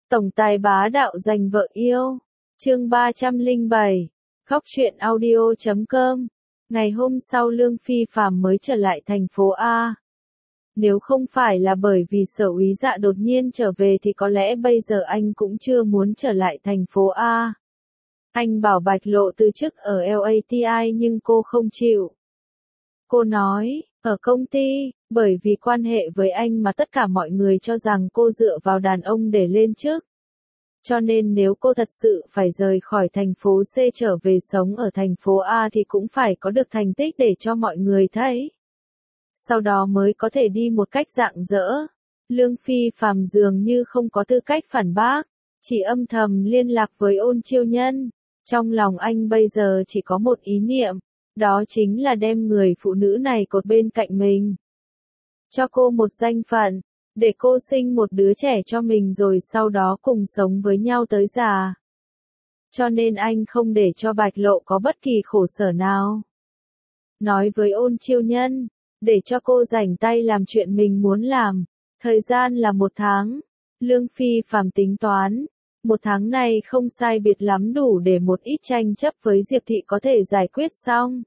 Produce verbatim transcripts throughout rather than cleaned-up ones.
Tổng tài bá đạo giành vợ yêu. Chương ba trăm lẻ bảy. Góc truyện audio chấm com. Ngày hôm sau Lương Phi Phạm mới trở lại thành phố A. Nếu không phải là bởi vì Sở Úy Dạ đột nhiên trở về thì có lẽ bây giờ anh cũng chưa muốn trở lại thành phố A. Anh bảo Bạch Lộ từ chức ở lờ a tê i nhưng cô không chịu. Cô nói, ở công ty, bởi vì quan hệ với anh mà tất cả mọi người cho rằng cô dựa vào đàn ông để lên chức. Cho nên nếu cô thật sự phải rời khỏi thành phố C trở về sống ở thành phố A thì cũng phải có được thành tích để cho mọi người thấy. Sau đó mới có thể đi một cách rạng rỡ. Lương Phi Phạm dường như không có tư cách phản bác, chỉ âm thầm liên lạc với Ôn Chiêu Nhân. Trong lòng anh bây giờ chỉ có một ý niệm, đó chính là đem người phụ nữ này cột bên cạnh mình. Cho cô một danh phận, để cô sinh một đứa trẻ cho mình rồi sau đó cùng sống với nhau tới già. Cho nên anh không để cho Bạch Lộ có bất kỳ khổ sở nào. Nói với Ôn Chiêu Nhân, để cho cô rảnh tay làm chuyện mình muốn làm. Thời gian là một tháng. Lương Phi Phạm tính toán. Một tháng này không sai biệt lắm đủ để một ít tranh chấp với Diệp Thị có thể giải quyết xong.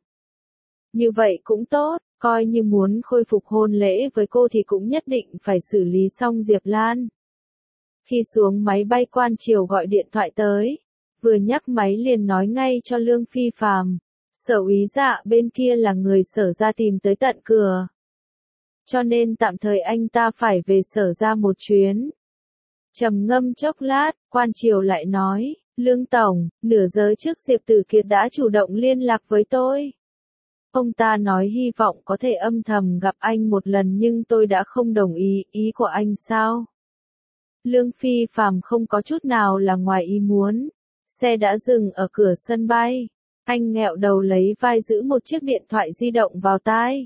Như vậy cũng tốt, coi như muốn khôi phục hôn lễ với cô thì cũng nhất định phải xử lý xong Diệp Lan. Khi xuống máy bay Quan Triều gọi điện thoại tới, vừa nhắc máy liền nói ngay cho Lương Phi Phạm, Sở Úy Dạ bên kia là người Sở ra tìm tới tận cửa. Cho nên tạm thời anh ta phải về Sở ra một chuyến. Trầm ngâm chốc lát, Quan Triều lại nói, Lương Tổng, nửa giờ trước Diệp Tử Kiệt đã chủ động liên lạc với tôi. Ông ta nói hy vọng có thể âm thầm gặp anh một lần nhưng tôi đã không đồng ý, ý của anh sao? Lương Phi Phạm không có chút nào là ngoài ý muốn. Xe đã dừng ở cửa sân bay. Anh nghẹo đầu lấy vai giữ một chiếc điện thoại di động vào tai.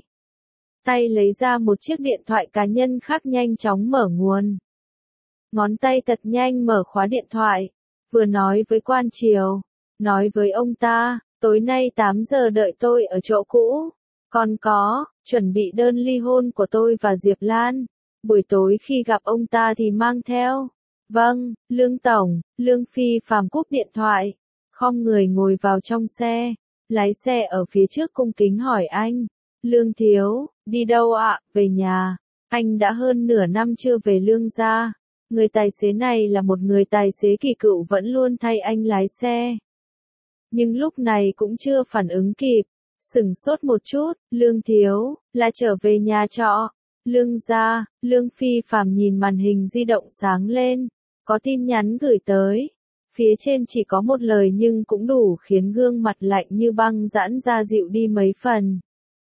Tay lấy ra một chiếc điện thoại cá nhân khác nhanh chóng mở nguồn. Ngón tay thật nhanh mở khóa điện thoại. Vừa nói với Quan Triều. Nói với ông ta, tối nay tám giờ đợi tôi ở chỗ cũ. Còn có, chuẩn bị đơn ly hôn của tôi và Diệp Lan. Buổi tối khi gặp ông ta thì mang theo. Vâng, Lương Tổng. Lương Phi Phạm cúp điện thoại. Khom người ngồi vào trong xe. Lái xe ở phía trước cung kính hỏi anh. Lương Thiếu, đi đâu ạ? Về nhà. Anh đã hơn nửa năm chưa về Lương gia. Người tài xế này là một người tài xế kỳ cựu vẫn luôn thay anh lái xe. Nhưng lúc này cũng chưa phản ứng kịp. Sửng sốt một chút, Lương Thiếu, là trở về nhà trọ. Lương gia, Lương Phi Phạm nhìn màn hình di động sáng lên. Có tin nhắn gửi tới. Phía trên chỉ có một lời nhưng cũng đủ khiến gương mặt lạnh như băng giãn ra dịu đi mấy phần.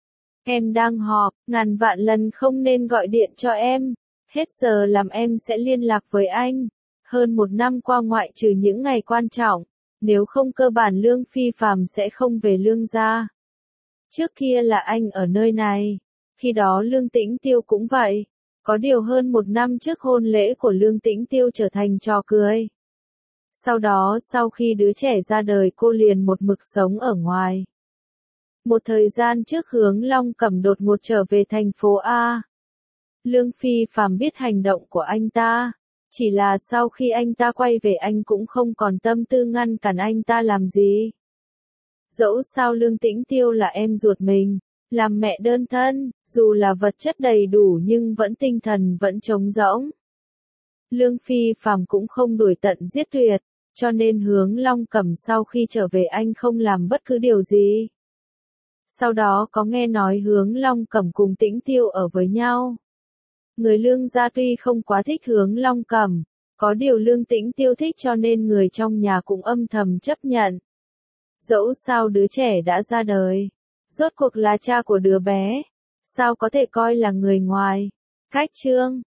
Em đang họp, ngàn vạn lần không nên gọi điện cho em. Hết giờ làm em sẽ liên lạc với anh. Hơn một năm qua ngoại trừ những ngày quan trọng, nếu không cơ bản Lương Phi Phạm sẽ không về Lương gia. Trước kia là anh ở nơi này. Khi đó Lương Tĩnh Tiêu cũng vậy. Có điều hơn một năm trước hôn lễ của Lương Tĩnh Tiêu trở thành trò cười. Sau đó sau khi đứa trẻ ra đời cô liền một mực sống ở ngoài. Một thời gian trước Hướng Long Cẩm đột ngột trở về thành phố A. Lương Phi Phạm biết hành động của anh ta. Chỉ là sau khi anh ta quay về anh cũng không còn tâm tư ngăn cản anh ta làm gì. Dẫu sao Lương Tĩnh Tiêu là em ruột mình. Làm mẹ đơn thân, dù là vật chất đầy đủ nhưng vẫn tinh thần vẫn trống rỗng. Lương Phi Phạm cũng không đuổi tận giết tuyệt, cho nên Hướng Long Cẩm sau khi trở về anh không làm bất cứ điều gì. Sau đó có nghe nói Hướng Long Cẩm cùng Tĩnh Tiêu ở với nhau. Người Lương gia tuy không quá thích Hướng Long Cẩm, có điều Lương Tĩnh Tiêu thích cho nên người trong nhà cũng âm thầm chấp nhận. Dẫu sao đứa trẻ đã ra đời, rốt cuộc là cha của đứa bé, sao có thể coi là người ngoài. Khách trương,